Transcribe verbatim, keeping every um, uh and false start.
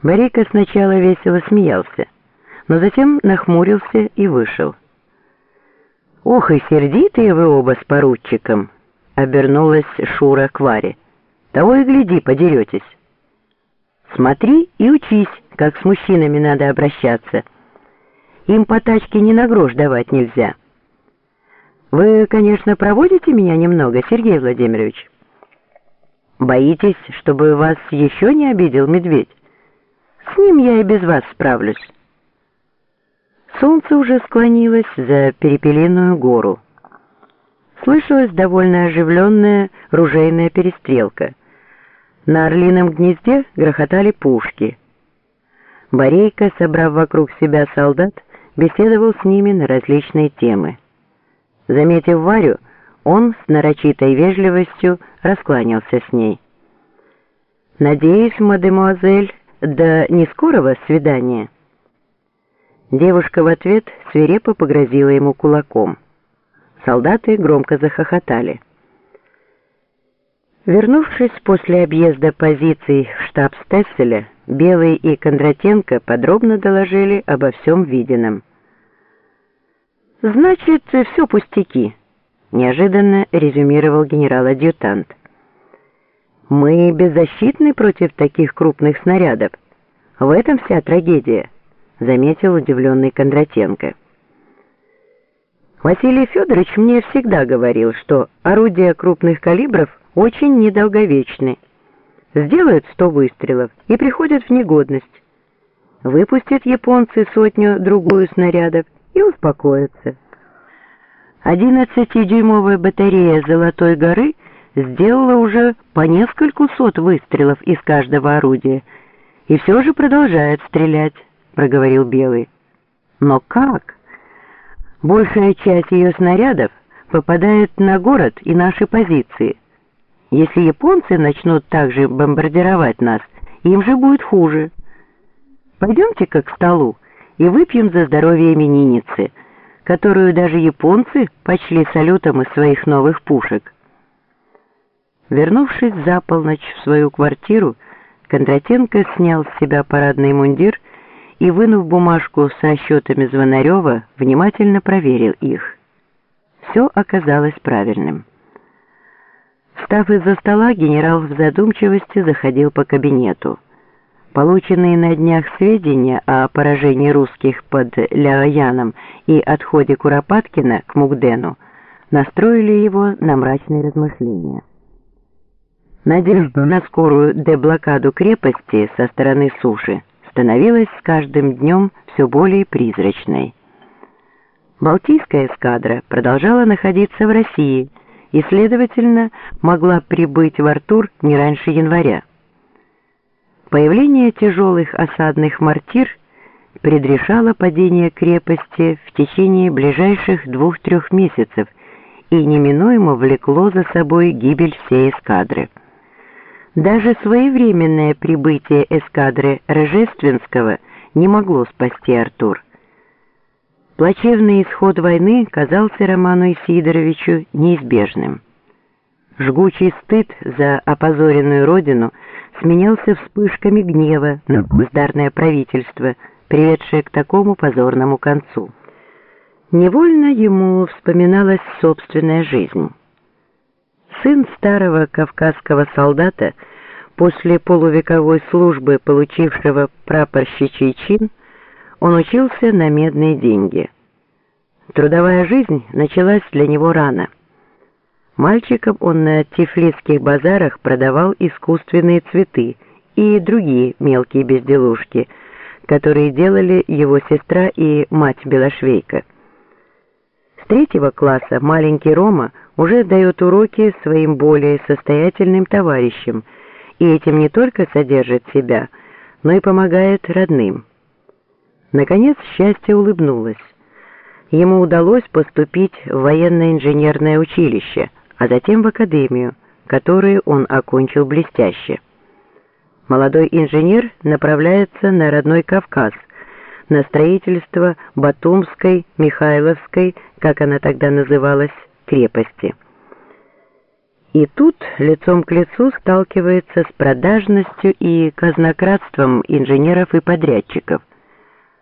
Борейка сначала весело смеялся, но затем нахмурился и вышел. «Ох, и сердитые вы оба с поручиком!» — обернулась Шура к Варе. «Того и гляди, подеретесь. Смотри и учись, как с мужчинами надо обращаться. Им по тачке ни на грош давать нельзя. Вы, конечно, проводите меня немного, Сергей Владимирович? Боитесь, чтобы вас еще не обидел медведь? С ним я и без вас справлюсь». Солнце уже склонилось за Перепелиную гору. Слышалась довольно оживленная ружейная перестрелка. На Орлином гнезде грохотали пушки. Борейка, собрав вокруг себя солдат, беседовал с ними на различные темы. Заметив Варю, он с нарочитой вежливостью раскланялся с ней. «Надеюсь, мадемуазель, до нескорого свидания». Девушка в ответ свирепо погрозила ему кулаком. Солдаты громко захохотали. Вернувшись после объезда позиций в штаб Стесселя, Белый и Кондратенко подробно доложили обо всем виденном. «Значит, все пустяки», — неожиданно резюмировал генерал-адъютант. «Мы беззащитны против таких крупных снарядов. В этом вся трагедия», — заметил удивленный Кондратенко. «Василий Федорович мне всегда говорил, что орудия крупных калибров очень недолговечны. Сделают сто выстрелов и приходят в негодность. Выпустят японцы сотню-другую снарядов и успокоятся. Одиннадцатидюймовая батарея «Золотой горы» сделала уже по нескольку сот выстрелов из каждого орудия и все же продолжает стрелять», — проговорил Белый. «Но как? Большая часть ее снарядов попадает на город и наши позиции. Если японцы начнут также бомбардировать нас, им же будет хуже. Пойдемте-ка к столу и выпьем за здоровье именинницы, которую даже японцы почли салютом из своих новых пушек». Вернувшись за полночь в свою квартиру, Кондратенко снял с себя парадный мундир и, вынув бумажку со расчетами Звонарева, внимательно проверил их. Все оказалось правильным. Встав из-за стола, генерал в задумчивости заходил по кабинету. Полученные на днях сведения о поражении русских под Ляояном и отходе Куропаткина к Мукдену настроили его на мрачные размышления. Надежда на скорую деблокаду крепости со стороны суши становилась с каждым днем все более призрачной. Балтийская эскадра продолжала находиться в России и, следовательно, могла прибыть в Артур не раньше января. Появление тяжелых осадных мортир предрешало падение крепости в течение ближайших двух-трех месяцев и неминуемо влекло за собой гибель всей эскадры. Даже своевременное прибытие эскадры Рожественского не могло спасти Артур. Плачевный исход войны казался Роману Исидоровичу неизбежным. Жгучий стыд за опозоренную родину сменялся вспышками гнева на бездарное правительство, приведшее к такому позорному концу. Невольно ему вспоминалась собственная жизнь. Сын старого кавказского солдата, после полувековой службы получившего прапорщичий чин, он учился на медные деньги. Трудовая жизнь началась для него рано. Мальчиком он на тифлисских базарах продавал искусственные цветы и другие мелкие безделушки, которые делали его сестра и мать Белошвейка. С третьего класса маленький Рома уже дает уроки своим более состоятельным товарищам, и этим не только содержит себя, но и помогает родным. Наконец счастье улыбнулось. Ему удалось поступить в военно-инженерное училище, а затем в академию, которую он окончил блестяще. Молодой инженер направляется на родной Кавказ, на строительство Батумской, Михайловской, как она тогда называлась, крепости. И тут лицом к лицу сталкивается с продажностью и казнократством инженеров и подрядчиков,